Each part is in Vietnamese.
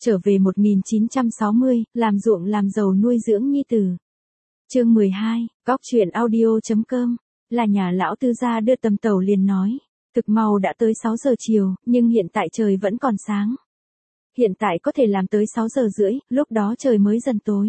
Trở về 1960, làm ruộng làm giàu nuôi dưỡng nhi tử. Chương 12, góc truyện audio.com, là nhà lão Tư gia đưa tầm tàu liền nói. Thực mau đã tới 6 giờ chiều, nhưng hiện tại trời vẫn còn sáng. Hiện tại có thể làm tới 6 giờ rưỡi, lúc đó trời mới dần tối.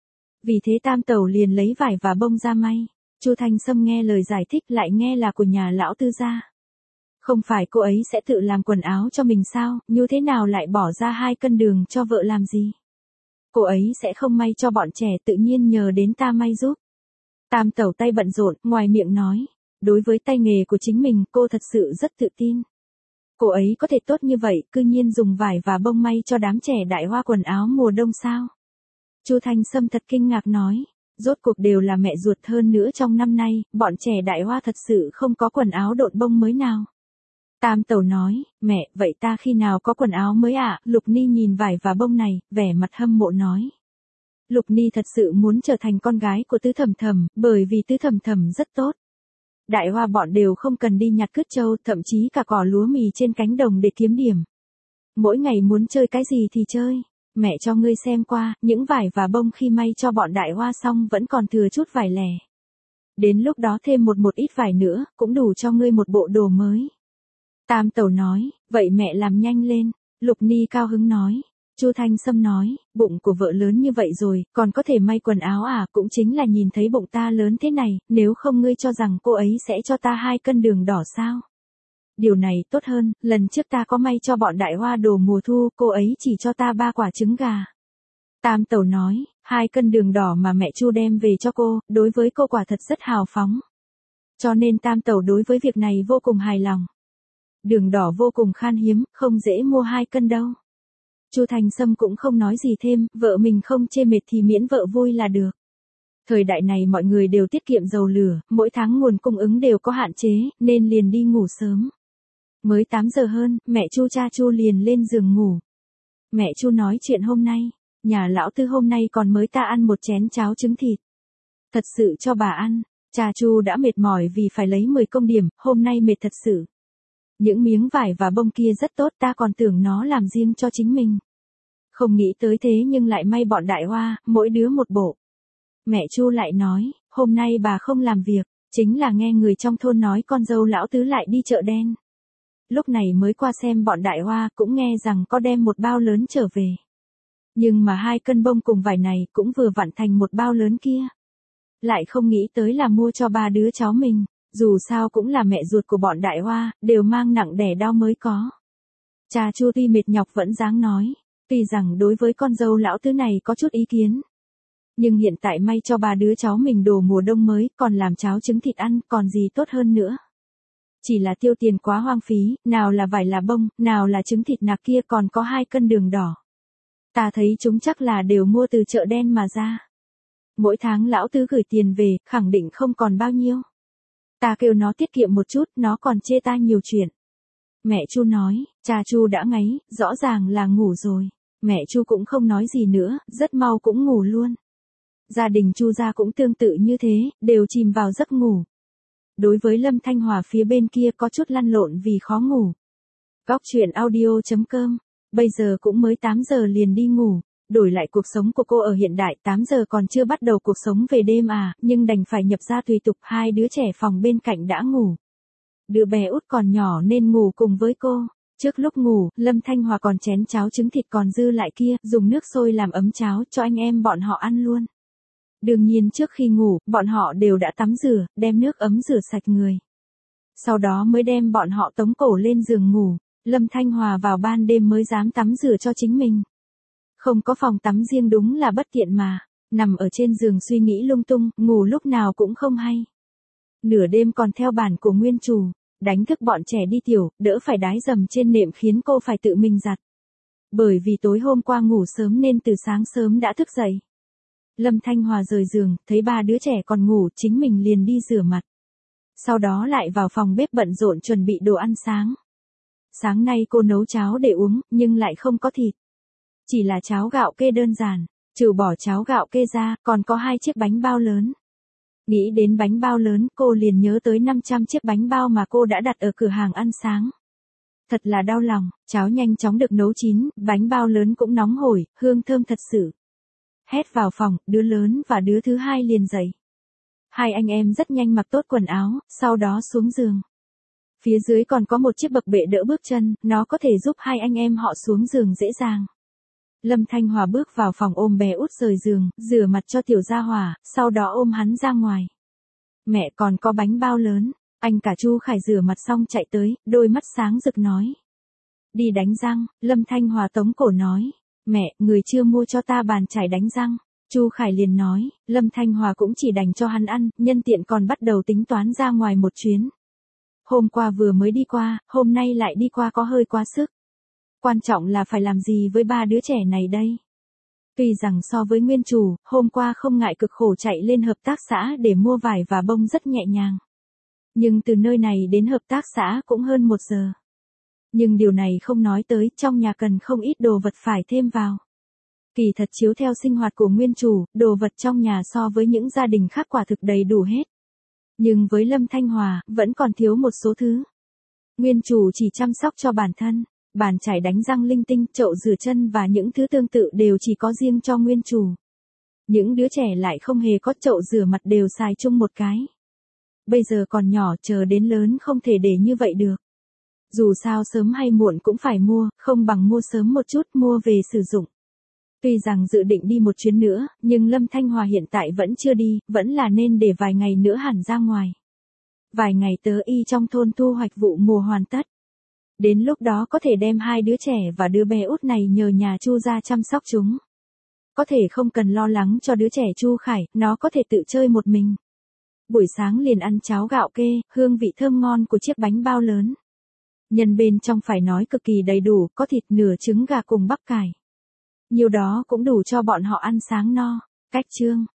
Vì thế tam tàu liền lấy vải và bông ra may. Chu Thanh Sâm nghe lời giải thích lại nghe là của nhà lão Tư gia. Không phải cô ấy sẽ tự làm quần áo cho mình sao, như thế nào lại bỏ ra 2 cân đường cho vợ làm gì? Cô ấy sẽ không may cho bọn trẻ, tự nhiên nhờ đến ta may giúp. Tam tẩu tay bận rộn, ngoài miệng nói. Đối với tay nghề của chính mình, cô thật sự rất tự tin. Cô ấy có thể tốt như vậy, cư nhiên dùng vải và bông may cho đám trẻ Đại Hoa quần áo mùa đông sao? Chu Thanh Sâm thật kinh ngạc nói. Rốt cuộc đều là mẹ ruột, hơn nữa trong năm nay, bọn trẻ Đại Hoa thật sự không có quần áo độn bông mới nào. Tam tẩu nói, mẹ, vậy ta khi nào có quần áo mới ạ? Lục Ni nhìn vải và bông này, vẻ mặt hâm mộ nói. Lục Ni thật sự muốn trở thành con gái của Tứ Thẩm Thẩm, bởi vì Tứ Thẩm Thẩm rất tốt. Đại Hoa bọn đều không cần đi nhặt cứt trâu, thậm chí cả cỏ lúa mì trên cánh đồng để kiếm điểm. Mỗi ngày muốn chơi cái gì thì chơi. Mẹ cho ngươi xem qua, những vải và bông khi may cho bọn Đại Hoa xong vẫn còn thừa chút vải lẻ. Đến lúc đó thêm một ít vải nữa, cũng đủ cho ngươi một bộ đồ mới. Tam tẩu nói, vậy mẹ làm nhanh lên. Lục Ni cao hứng nói. Chu Thanh Sâm nói, bụng của vợ lớn như vậy rồi, còn có thể may quần áo à? Cũng chính là nhìn thấy bụng ta lớn thế này, nếu không ngươi cho rằng cô ấy sẽ cho ta 2 cân đường đỏ sao? Điều này tốt hơn, lần trước ta có may cho bọn Đại Hoa đồ mùa thu, cô ấy chỉ cho ta 3 quả trứng gà. Tam tẩu nói, 2 cân đường đỏ mà mẹ Chu đem về cho cô, đối với cô quả thật rất hào phóng. Cho nên tam tẩu đối với việc này vô cùng hài lòng. Đường đỏ vô cùng khan hiếm, không dễ mua 2 cân đâu. Chu Thành Sâm cũng không nói gì thêm, vợ mình không chê mệt thì miễn vợ vui là được. Thời đại này mọi người đều tiết kiệm dầu lửa, mỗi tháng nguồn cung ứng đều có hạn chế, nên liền đi ngủ sớm. Mới 8 giờ hơn, mẹ Chu cha Chu liền lên giường ngủ. Mẹ Chu nói chuyện hôm nay, nhà lão Tư hôm nay còn mới ta ăn một chén cháo trứng thịt. Thật sự cho bà ăn, cha Chu đã mệt mỏi vì phải lấy 10 công điểm, hôm nay mệt thật sự. Những miếng vải và bông kia rất tốt, ta còn tưởng nó làm riêng cho chính mình. Không nghĩ tới thế nhưng lại may bọn Đại Hoa, mỗi đứa một bộ. Mẹ Chu lại nói, hôm nay bà không làm việc, chính là nghe người trong thôn nói con dâu lão Tứ lại đi chợ đen. Lúc này mới qua xem bọn Đại Hoa, cũng nghe rằng có đem một bao lớn trở về. Nhưng mà 2 cân bông cùng vải này cũng vừa vặn thành một bao lớn kia. Lại không nghĩ tới là mua cho 3 đứa cháu mình. Dù sao cũng là mẹ ruột của bọn Đại Hoa, đều mang nặng đẻ đau mới có. Cha Chu tuy mệt nhọc vẫn dáng nói, tuy rằng đối với con dâu lão Tứ này có chút ý kiến. Nhưng hiện tại may cho 3 đứa cháu mình đồ mùa đông mới, còn làm cháo trứng thịt ăn, còn gì tốt hơn nữa. Chỉ là tiêu tiền quá hoang phí, nào là vải là bông, nào là trứng thịt nạc kia, còn có 2 cân đường đỏ. Ta thấy chúng chắc là đều mua từ chợ đen mà ra. Mỗi tháng lão Tứ gửi tiền về, khẳng định không còn bao nhiêu. Ta kêu nó tiết kiệm một chút, nó còn chê ta nhiều chuyện. Mẹ Chu nói, cha Chu đã ngáy, rõ ràng là ngủ rồi. Mẹ Chu cũng không nói gì nữa, rất mau cũng ngủ luôn. Gia đình Chu gia cũng tương tự như thế, đều chìm vào giấc ngủ. Đối với Lâm Thanh Hòa phía bên kia có chút lăn lộn vì khó ngủ. Góc truyện audio.com, bây giờ cũng mới 8 giờ liền đi ngủ. Đổi lại cuộc sống của cô ở hiện đại, 8 giờ còn chưa bắt đầu cuộc sống về đêm à, nhưng đành phải nhập gia tùy tục. 2 đứa trẻ phòng bên cạnh đã ngủ. Đứa bé út còn nhỏ nên ngủ cùng với cô. Trước lúc ngủ, Lâm Thanh Hòa còn chén cháo trứng thịt còn dư lại kia, dùng nước sôi làm ấm cháo cho anh em bọn họ ăn luôn. Đương nhiên trước khi ngủ, bọn họ đều đã tắm rửa, đem nước ấm rửa sạch người. Sau đó mới đem bọn họ tống cổ lên giường ngủ. Lâm Thanh Hòa vào ban đêm mới dám tắm rửa cho chính mình. Không có phòng tắm riêng đúng là bất tiện mà. Nằm ở trên giường suy nghĩ lung tung, ngủ lúc nào cũng không hay. Nửa đêm còn theo bản của nguyên chủ, đánh thức bọn trẻ đi tiểu, đỡ phải đái dầm trên nệm khiến cô phải tự mình giặt. Bởi vì tối hôm qua ngủ sớm nên từ sáng sớm đã thức dậy. Lâm Thanh Hòa rời giường, thấy 3 đứa trẻ còn ngủ, chính mình liền đi rửa mặt. Sau đó lại vào phòng bếp bận rộn chuẩn bị đồ ăn sáng. Sáng nay cô nấu cháo để uống, nhưng lại không có thịt. Chỉ là cháo gạo kê đơn giản, trừ bỏ cháo gạo kê ra, còn có 2 chiếc bánh bao lớn. Nghĩ đến bánh bao lớn, cô liền nhớ tới 500 chiếc bánh bao mà cô đã đặt ở cửa hàng ăn sáng. Thật là đau lòng, cháo nhanh chóng được nấu chín, bánh bao lớn cũng nóng hổi, hương thơm thật sự. Hét vào phòng, đứa lớn và đứa thứ hai liền dậy. Hai anh em rất nhanh mặc tốt quần áo, sau đó xuống giường. Phía dưới còn có một chiếc bậc bệ đỡ bước chân, nó có thể giúp hai anh em họ xuống giường dễ dàng. Lâm Thanh Hòa bước vào phòng ôm bé út rời giường, rửa mặt cho Tiểu Gia Hòa, sau đó ôm hắn ra ngoài. Mẹ còn có bánh bao lớn, anh cả Chu Khải rửa mặt xong chạy tới, đôi mắt sáng rực nói. Đi đánh răng, Lâm Thanh Hòa tống cổ nói. Mẹ, người chưa mua cho ta bàn chải đánh răng. Chu Khải liền nói, Lâm Thanh Hòa cũng chỉ đành cho hắn ăn, nhân tiện còn bắt đầu tính toán ra ngoài một chuyến. Hôm qua vừa mới đi qua, hôm nay lại đi qua có hơi quá sức. Quan trọng là phải làm gì với ba đứa trẻ này đây? Tuy rằng so với nguyên chủ, hôm qua không ngại cực khổ chạy lên hợp tác xã để mua vải và bông rất nhẹ nhàng. Nhưng từ nơi này đến hợp tác xã cũng hơn 1 giờ. Nhưng điều này không nói tới, trong nhà cần không ít đồ vật phải thêm vào. Kỳ thật chiếu theo sinh hoạt của nguyên chủ, đồ vật trong nhà so với những gia đình khác quả thực đầy đủ hết. Nhưng với Lâm Thanh Hòa, vẫn còn thiếu một số thứ. Nguyên chủ chỉ chăm sóc cho bản thân, bàn chải đánh răng linh tinh, chậu rửa chân và những thứ tương tự đều chỉ có riêng cho nguyên chủ. Những đứa trẻ lại không hề có chậu rửa mặt đều xài chung một cái. Bây giờ còn nhỏ, chờ đến lớn không thể để như vậy được. Dù sao sớm hay muộn cũng phải mua, không bằng mua sớm một chút mua về sử dụng. Tuy rằng dự định đi một chuyến nữa, nhưng Lâm Thanh Hòa hiện tại vẫn chưa đi, vẫn là nên để vài ngày nữa hẳn ra ngoài. Vài ngày tớ y trong thôn thu hoạch vụ mùa hoàn tất. Đến lúc đó có thể đem hai đứa trẻ và đứa bé út này nhờ nhà Chu ra chăm sóc chúng. Có thể không cần lo lắng cho đứa trẻ Chu Khải, nó có thể tự chơi một mình. Buổi sáng liền ăn cháo gạo kê, hương vị thơm ngon của chiếc bánh bao lớn. Nhân bên trong phải nói cực kỳ đầy đủ, có thịt, nửa trứng gà cùng bắp cải. Nhiều đó cũng đủ cho bọn họ ăn sáng no. Cách chương